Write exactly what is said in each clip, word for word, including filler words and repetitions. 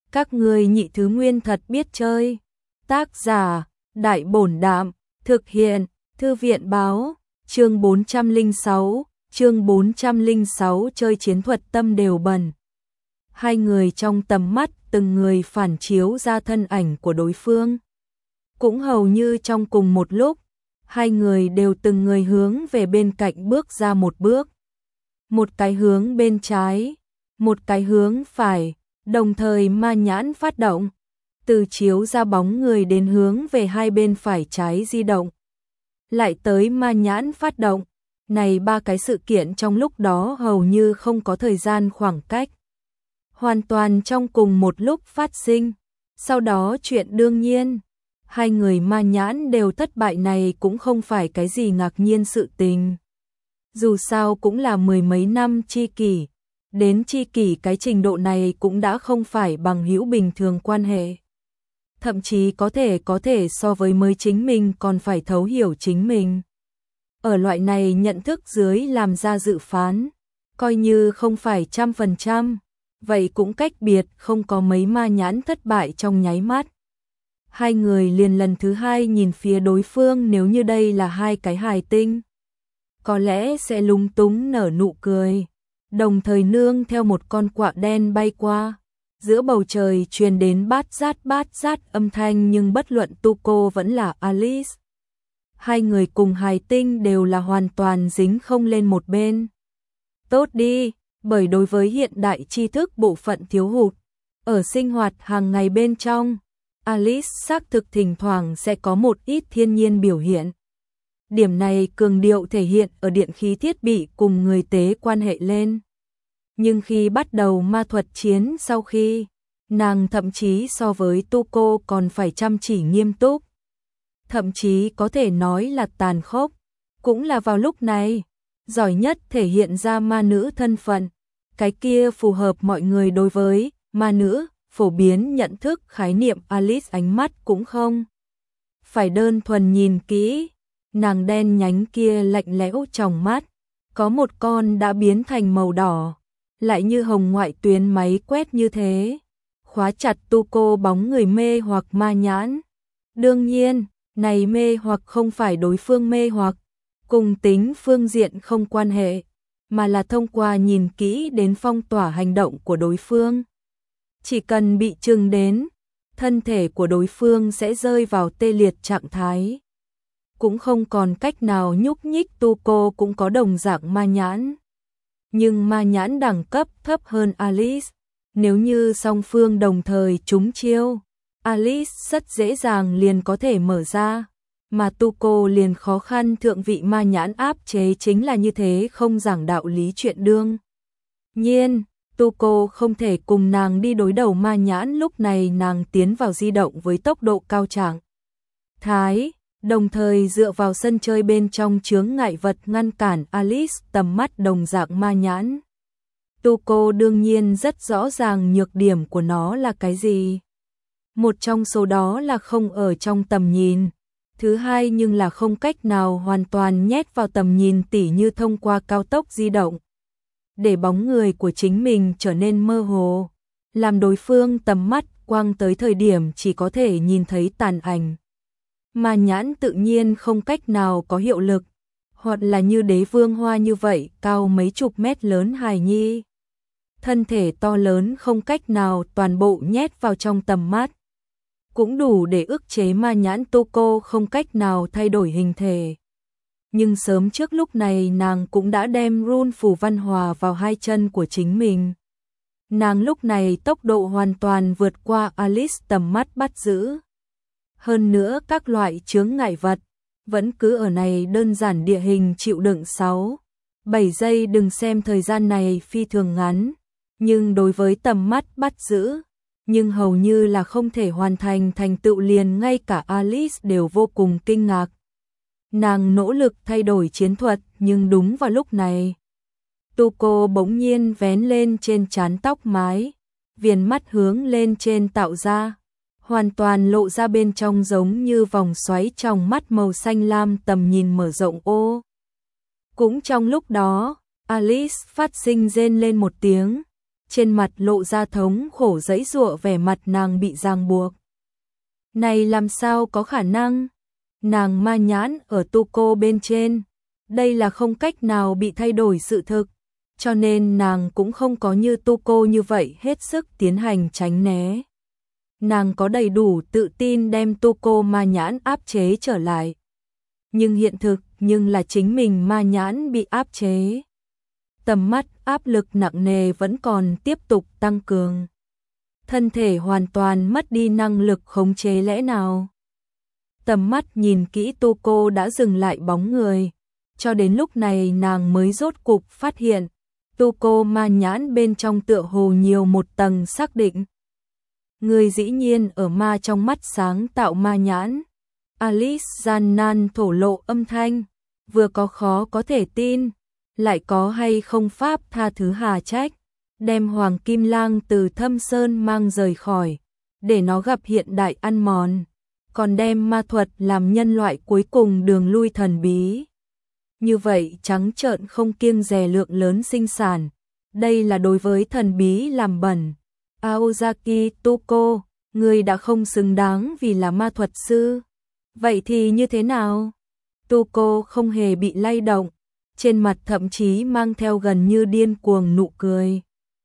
Các ngươi nhị thứ nguyên thật biết chơi. Tác giả, Đại Bổn Đạm, thực hiện, Thư viện Báo, chương bốn trăm lẻ sáu, chương bốn trăm lẻ sáu chơi chiến thuật tâm đều bẩn. Hai người trong tầm mắt từng người phản chiếu ra thân ảnh của đối phương. Cũng hầu như trong cùng một lúc, hai người đều từng người hướng về bên cạnh bước ra một bước. Một cái hướng bên trái, một cái hướng phải, đồng thời ma nhãn phát động, từ chiếu ra bóng người đến hướng về hai bên phải trái di động. Lại tới ma nhãn phát động, này ba cái sự kiện trong lúc đó hầu như không có thời gian khoảng cách. Hoàn toàn trong cùng một lúc phát sinh. Sau đó chuyện đương nhiên, hai người ma nhãn đều thất bại này cũng không phải cái gì ngạc nhiên sự tình. Dù sao cũng là mười mấy năm tri kỷ, đến tri kỷ cái trình độ này cũng đã không phải bằng hữu bình thường quan hệ. Thậm chí có thể có thể so với mới chính mình còn phải thấu hiểu chính mình. Ở loại này nhận thức dưới làm ra dự phán, coi như không phải trăm phần trăm, vậy cũng cách biệt không có mấy ma nhãn thất bại trong nháy mắt. Hai người liền lần thứ hai nhìn phía đối phương, nếu như đây là hai cái hài tinh, có lẽ sẽ lúng túng nở nụ cười, đồng thời nương theo một con quạ đen bay qua. Giữa bầu trời truyền đến bát rát bát rát âm thanh, nhưng bất luận Tuco vẫn là Alice, hai người cùng hài tinh đều là hoàn toàn dính không lên một bên. Tốt đi, bởi đối với hiện đại tri thức bộ phận thiếu hụt, ở sinh hoạt hàng ngày bên trong, Alice xác thực thỉnh thoảng sẽ có một ít thiên nhiên biểu hiện. Điểm này cường điệu thể hiện ở điện khí thiết bị cùng người tế quan hệ lên. Nhưng khi bắt đầu ma thuật chiến sau khi, nàng thậm chí so với Tuco còn phải chăm chỉ nghiêm túc. Thậm chí có thể nói là tàn khốc. Cũng là vào lúc này, giỏi nhất thể hiện ra ma nữ thân phận. Cái kia phù hợp mọi người đối với ma nữ, phổ biến nhận thức khái niệm Alice ánh mắt cũng không phải đơn thuần nhìn kỹ. Nàng đen nhánh kia lạnh lẽo trong mắt, có một con đã biến thành màu đỏ, lại như hồng ngoại tuyến máy quét như thế, khóa chặt Tuco bóng người mê hoặc ma nhãn. Đương nhiên, này mê hoặc không phải đối phương mê hoặc, cùng tính phương diện không quan hệ, mà là thông qua nhìn kỹ đến phong tỏa hành động của đối phương. Chỉ cần bị chừng đến, thân thể của đối phương sẽ rơi vào tê liệt trạng thái. Cũng không còn cách nào nhúc nhích. Tuco cũng có đồng dạng ma nhãn. Nhưng ma nhãn đẳng cấp thấp hơn Alice. Nếu như song phương đồng thời trúng chiêu, Alice rất dễ dàng liền có thể mở ra. Mà Tuco liền khó khăn, thượng vị ma nhãn áp chế chính là như thế, không giảng đạo lý chuyện đương nhiên. Tuco không thể cùng nàng đi đối đầu ma nhãn, lúc này nàng tiến vào di động với tốc độ cao trạng thái, đồng thời dựa vào sân chơi bên trong chướng ngại vật ngăn cản Alice tầm mắt đồng dạng ma nhãn. Tuco đương nhiên rất rõ ràng nhược điểm của nó là cái gì. Một trong số đó là không ở trong tầm nhìn. Thứ hai nhưng là không cách nào hoàn toàn nhét vào tầm nhìn, tỉ như thông qua cao tốc di động, để bóng người của chính mình trở nên mơ hồ, làm đối phương tầm mắt quang tới thời điểm chỉ có thể nhìn thấy tàn ảnh. Ma nhãn tự nhiên không cách nào có hiệu lực, hoặc là như đế vương hoa như vậy, cao mấy chục mét lớn hài nhi. Thân thể to lớn không cách nào toàn bộ nhét vào trong tầm mắt. Cũng đủ để ức chế ma nhãn. Tuco không cách nào thay đổi hình thể. Nhưng sớm trước lúc này nàng cũng đã đem rune phù văn hòa vào hai chân của chính mình. Nàng lúc này tốc độ hoàn toàn vượt qua Alice tầm mắt bắt giữ. Hơn nữa các loại chướng ngại vật vẫn cứ ở này đơn giản địa hình chịu đựng sáu, bảy giây, đừng xem thời gian này phi thường ngắn, nhưng đối với tầm mắt bắt giữ, nhưng hầu như là không thể hoàn thành thành tựu, liền ngay cả Alice đều vô cùng kinh ngạc. Nàng nỗ lực thay đổi chiến thuật, nhưng đúng vào lúc này, Tuco bỗng nhiên vén lên trên trán tóc mái, viền mắt hướng lên trên tạo ra, hoàn toàn lộ ra bên trong giống như vòng xoáy trong mắt màu xanh lam, tầm nhìn mở rộng ô. Cũng trong lúc đó, Alice phát sinh rên lên một tiếng, trên mặt lộ ra thống khổ giãy giụa, vẻ mặt nàng bị ràng buộc. Này làm sao có khả năng? Nàng ma nhãn ở Tuco bên trên, đây là không cách nào bị thay đổi sự thực, cho nên nàng cũng không có như Tuco như vậy hết sức tiến hành tránh né. Nàng có đầy đủ tự tin đem Tuco ma nhãn áp chế trở lại. Nhưng hiện thực, nhưng là chính mình ma nhãn bị áp chế. Tầm mắt áp lực nặng nề vẫn còn tiếp tục tăng cường. Thân thể hoàn toàn mất đi năng lực khống chế lẽ nào. Tầm mắt nhìn kỹ Tuco đã dừng lại bóng người. Cho đến lúc này nàng mới rốt cục phát hiện. Tuco ma nhãn bên trong tựa hồ nhiều một tầng xác định. Người dĩ nhiên ở ma trong mắt sáng tạo ma nhãn. Alice gian nan thổ lộ âm thanh. Vừa có khó có thể tin. Lại có hay không pháp tha thứ hà trách. Đem Hoàng Kim Lang từ Thâm Sơn mang rời khỏi. Để nó gặp hiện đại ăn mòn. Còn đem ma thuật làm nhân loại cuối cùng đường lui thần bí. Như vậy trắng trợn không kiêng dè lượng lớn sinh sản. Đây là đối với thần bí làm bẩn. Aozaki Tuco, người đã không xứng đáng vì là ma thuật sư. Vậy thì như thế nào? Tuco không hề bị lay động. Trên mặt thậm chí mang theo gần như điên cuồng nụ cười.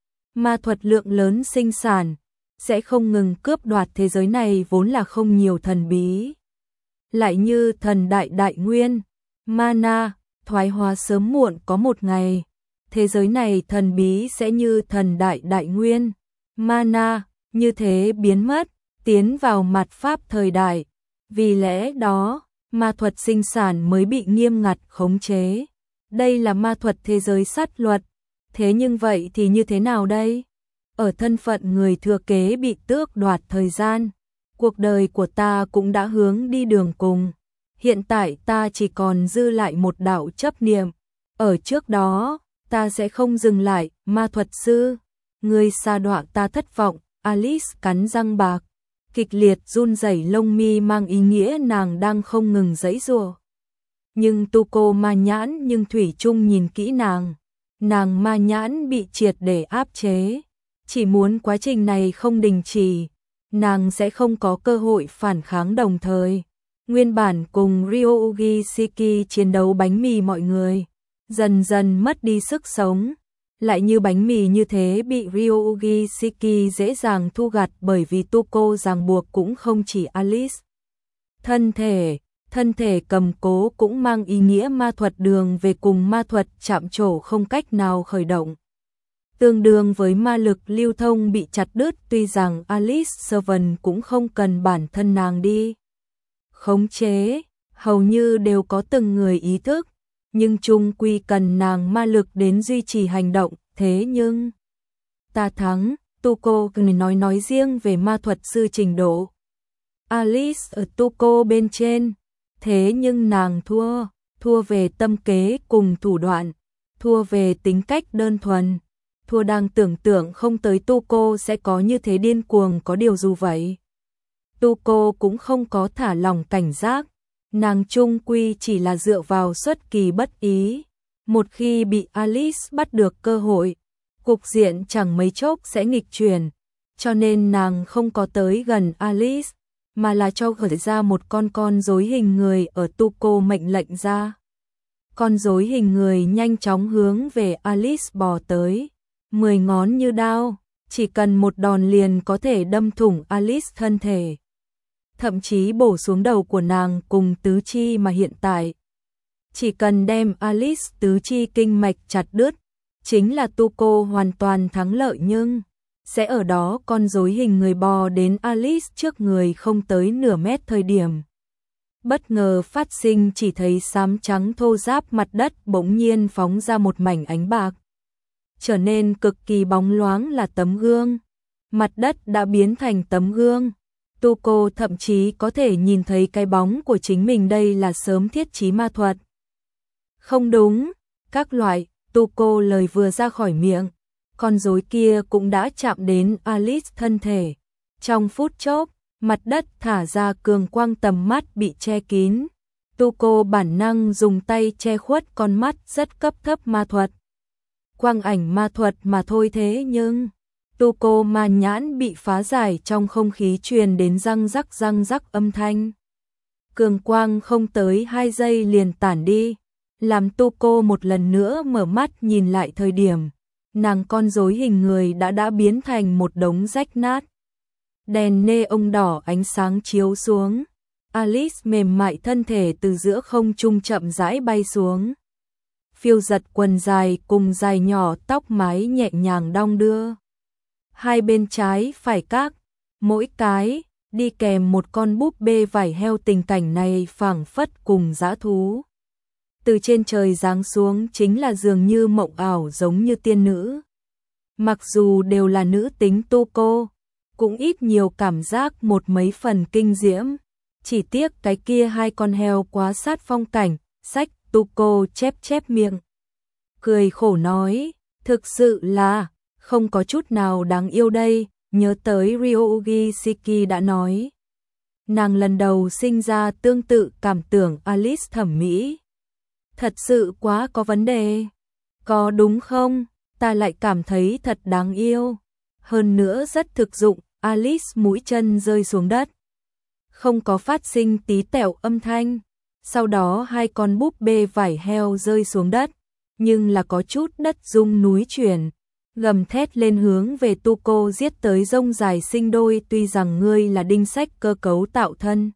Ma thuật lượng lớn sinh sản. Sẽ không ngừng cướp đoạt thế giới này vốn là không nhiều thần bí. Lại như thần đại đại nguyên. Mana, thoái hóa sớm muộn có một ngày. Thế giới này thần bí sẽ như thần đại đại nguyên. Mana, như thế biến mất, tiến vào mạt pháp thời đại. Vì lẽ đó, ma thuật sinh sản mới bị nghiêm ngặt khống chế. Đây là ma thuật thế giới sát luật. Thế nhưng vậy thì như thế nào đây? Ở thân phận người thừa kế bị tước đoạt thời gian, cuộc đời của ta cũng đã hướng đi đường cùng. Hiện tại ta chỉ còn dư lại một đạo chấp niệm. Ở trước đó, ta sẽ không dừng lại, ma thuật sư. Người sa đọa ta thất vọng, Alice cắn răng bạc. Kịch liệt run rẩy lông mi mang ý nghĩa nàng đang không ngừng giãy giụa. Nhưng Tuco ma nhãn nhưng thủy chung nhìn kỹ nàng. Nàng ma nhãn bị triệt để áp chế. Chỉ muốn quá trình này không đình chỉ, nàng sẽ không có cơ hội phản kháng đồng thời. Nguyên bản cùng Ryuugi Shiki chiến đấu bánh mì mọi người, dần dần mất đi sức sống. Lại như bánh mì như thế bị Ryuugi Shiki dễ dàng thu gặt bởi vì Tuco ràng buộc cũng không chỉ Alice. Thân thể, thân thể cầm cố cũng mang ý nghĩa ma thuật đường về cùng ma thuật chạm trổ không cách nào khởi động. Tương đương với ma lực lưu thông bị chặt đứt, tuy rằng Alice Servant cũng không cần bản thân nàng đi khống chế, hầu như đều có từng người ý thức, nhưng chung quy cần nàng ma lực đến duy trì hành động. Thế nhưng ta thắng, Tuco nói nói riêng về ma thuật sư trình độ. Alice ở Tuco bên trên, thế nhưng nàng thua, thua về tâm kế cùng thủ đoạn, thua về tính cách đơn thuần. Thua đang tưởng tượng không tới Tuco sẽ có như thế điên cuồng. Có điều dù vậy, Tuco cũng không có thả lỏng cảnh giác. Nàng chung quy chỉ là dựa vào xuất kỳ bất ý. Một khi bị Alice bắt được cơ hội, cục diện chẳng mấy chốc sẽ nghịch chuyển. Cho nên nàng không có tới gần Alice, mà là cho khởi ra một con con rối hình người ở Tuco mệnh lệnh ra. Con rối hình người nhanh chóng hướng về Alice bò tới. Mười ngón như đao, chỉ cần một đòn liền có thể đâm thủng Alice thân thể. Thậm chí bổ xuống đầu của nàng cùng tứ chi mà hiện tại. Chỉ cần đem Alice tứ chi kinh mạch chặt đứt, chính là Tuco hoàn toàn thắng lợi, nhưng sẽ ở đó con rối hình người bò đến Alice trước người không tới nửa mét thời điểm. Bất ngờ phát sinh, chỉ thấy xám trắng thô ráp mặt đất bỗng nhiên phóng ra một mảnh ánh bạc. Trở nên cực kỳ bóng loáng là tấm gương. Mặt đất đã biến thành tấm gương. Tuco thậm chí có thể nhìn thấy cái bóng của chính mình, đây là sớm thiết trí ma thuật. Không đúng, các loại, Tuco lời vừa ra khỏi miệng, con rối kia cũng đã chạm đến Alice thân thể. Trong phút chốc, mặt đất thả ra cường quang, tầm mắt bị che kín. Tuco bản năng dùng tay che khuất con mắt, rất cấp thấp ma thuật. Quang ảnh ma thuật mà thôi, thế nhưng Tuco ma nhãn bị phá giải, trong không khí truyền đến răng rắc răng rắc âm thanh. Cường quang không tới hai giây liền tản đi, làm Tuco một lần nữa mở mắt nhìn lại thời điểm, nàng con rối hình người đã đã biến thành một đống rách nát. Đèn neon đỏ ánh sáng chiếu xuống, Alice mềm mại thân thể từ giữa không trung chậm rãi bay xuống. Phiêu giật quần dài cùng dài nhỏ tóc mái nhẹ nhàng đong đưa. Hai bên trái phải các, mỗi cái, đi kèm một con búp bê vải heo, tình cảnh này phảng phất cùng dã thú. Từ trên trời giáng xuống chính là dường như mộng ảo, giống như tiên nữ. Mặc dù đều là nữ tính Tuco, cũng ít nhiều cảm giác một mấy phần kinh diễm. Chỉ tiếc cái kia hai con heo quá sát phong cảnh, sách. Tuco chép chép miệng. Cười khổ nói, thực sự là, không có chút nào đáng yêu đây, nhớ tới Ryougi Shiki đã nói. Nàng lần đầu sinh ra tương tự cảm tưởng Alice thẩm mỹ. Thật sự quá có vấn đề. Có đúng không? Ta lại cảm thấy thật đáng yêu. Hơn nữa rất thực dụng, Alice mũi chân rơi xuống đất. Không có phát sinh tí tẹo âm thanh. Sau đó hai con búp bê vải heo rơi xuống đất, nhưng là có chút đất rung núi chuyển, gầm thét lên hướng về Tuco giết tới. Rông dài sinh đôi, tuy rằng ngươi là đinh sách cơ cấu tạo thân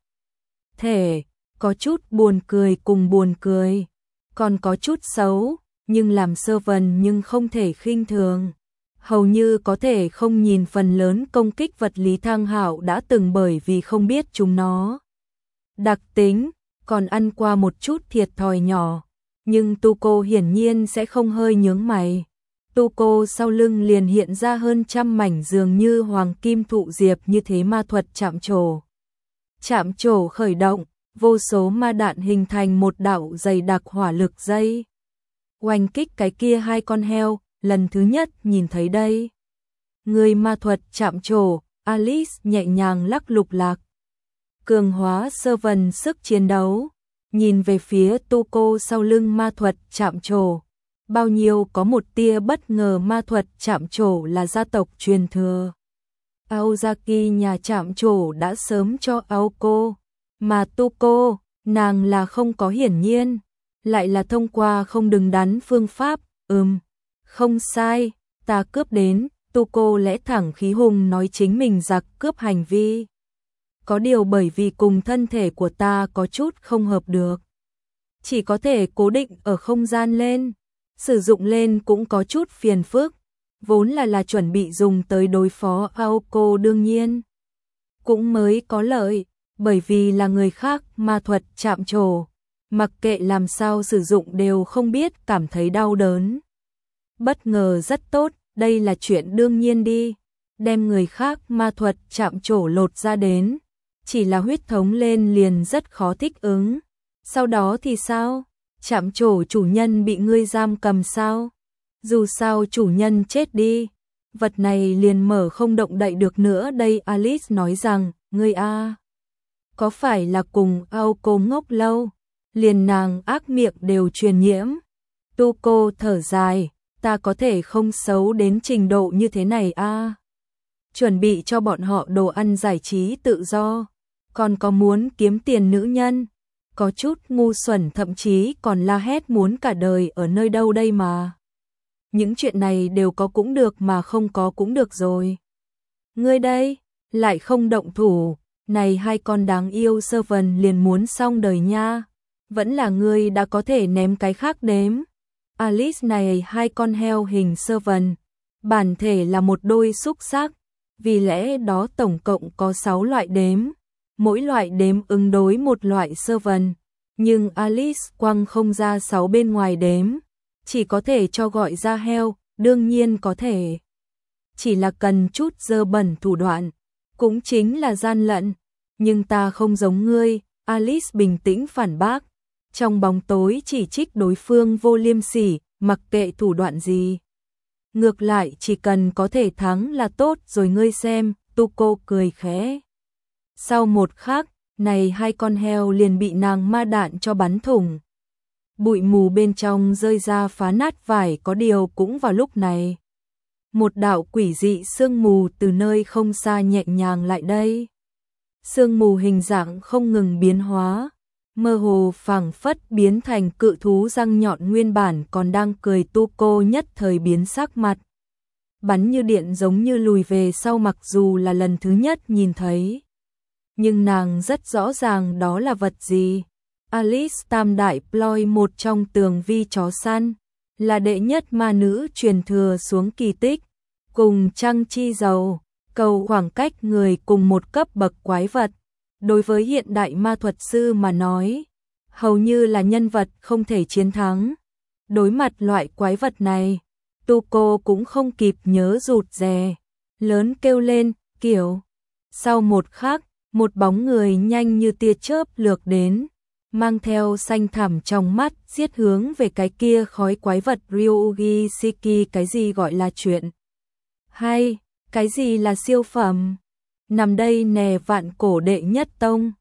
thể, có chút buồn cười cùng buồn cười, còn có chút xấu, nhưng làm sơ vần nhưng không thể khinh thường. Hầu như có thể không nhìn phần lớn công kích vật lý Thang Hạo đã từng bởi vì không biết chúng nó đặc tính, còn ăn qua một chút thiệt thòi nhỏ, nhưng Tuco hiển nhiên sẽ không hơi nhướng mày. Tuco sau lưng liền hiện ra hơn trăm mảnh dường như hoàng kim thụ diệp như thế ma thuật chạm trổ. Chạm trổ khởi động, vô số ma đạn hình thành một đạo dày đặc hỏa lực dây. Oanh kích cái kia hai con heo, lần thứ nhất nhìn thấy đây. Người ma thuật chạm trổ, Alice nhẹ nhàng lắc lục lạc. Cường hóa sơ vần sức chiến đấu, nhìn về phía Tuco sau lưng ma thuật chạm trổ, bao nhiêu có một tia bất ngờ. Ma thuật chạm trổ là gia tộc truyền thừa. Aozaki nhà chạm trổ đã sớm cho Aoko, mà Tuco, nàng là không có, hiển nhiên, lại là thông qua không đứng đắn phương pháp. Ừm, không sai, ta cướp đến. Tuco lẽ thẳng khí hùng nói chính mình giặc cướp hành vi. Có điều bởi vì cùng thân thể của ta có chút không hợp được, chỉ có thể cố định ở không gian lên, sử dụng lên cũng có chút phiền phức, vốn là là chuẩn bị dùng tới đối phó Aoko, đương nhiên cũng mới có lợi, bởi vì là người khác ma thuật chạm trổ, mặc kệ làm sao sử dụng đều không biết cảm thấy đau đớn. Bất ngờ rất tốt, đây là chuyện đương nhiên đi, đem người khác ma thuật chạm trổ lột ra đến. Chỉ là huyết thống lên liền rất khó thích ứng. Sau đó thì sao? Chạm trổ chủ nhân bị ngươi giam cầm sao? Dù sao chủ nhân chết đi, vật này liền mở không động đậy được nữa đây. Alice nói rằng, ngươi a, có phải là cùng Aoko ngốc lâu, liền nàng ác miệng đều truyền nhiễm. Tuco thở dài, ta có thể không xấu đến trình độ như thế này a. Chuẩn bị cho bọn họ đồ ăn giải trí tự do, còn có muốn kiếm tiền nữ nhân, có chút ngu xuẩn, thậm chí còn la hét muốn cả đời ở nơi đâu đây mà. Những chuyện này đều có cũng được mà không có cũng được rồi. Ngươi đây, lại không động thủ, này hai con đáng yêu sơ vần liền muốn xong đời nha. Vẫn là ngươi đã có thể ném cái khác đếm. Alice này hai con heo hình sơ vần, bản thể là một đôi xúc xác, vì lẽ đó tổng cộng có sáu loại đếm. Mỗi loại đếm ứng đối một loại sơ vần, nhưng Alice quăng không ra sáu bên ngoài đếm, chỉ có thể cho gọi ra heo, đương nhiên có thể. Chỉ là cần chút dơ bẩn thủ đoạn, cũng chính là gian lận, nhưng ta không giống ngươi, Alice bình tĩnh phản bác, trong bóng tối chỉ trích đối phương vô liêm sỉ, mặc kệ thủ đoạn gì. Ngược lại chỉ cần có thể thắng là tốt rồi, ngươi xem. Tuco cười khẽ. Sau một khắc, này hai con heo liền bị nàng ma đạn cho bắn thủng. Bụi mù bên trong rơi ra phá nát vải, có điều cũng vào lúc này. một đạo quỷ dị sương mù từ nơi không xa nhẹ nhàng lại đây. Sương mù hình dạng không ngừng biến hóa, mơ hồ phảng phất biến thành cự thú răng nhọn nguyên bản còn đang cười Tuco nhất thời biến sắc mặt. Bắn như điện giống như lùi về sau mặc dù là lần thứ nhất nhìn thấy. Nhưng nàng rất rõ ràng đó là vật gì. Alice Tam Đại Ploy, một trong tường vi chó săn, là đệ nhất ma nữ truyền thừa xuống kỳ tích, cùng Trăng Chi Dầu, cầu khoảng cách người cùng một cấp bậc quái vật. Đối với hiện đại ma thuật sư mà nói, hầu như là nhân vật không thể chiến thắng. Đối mặt loại quái vật này, Tuco cũng không kịp nhớ rụt rè, lớn kêu lên, kiểu. Sau một khắc, một bóng người nhanh như tia chớp lược đến, mang theo xanh thẳm trong mắt, giết hướng về cái kia khói quái vật. Ryugi Shiki, cái gì gọi là chuyện hay, cái gì là siêu phẩm? Nằm đây nè, vạn cổ đệ nhất tông,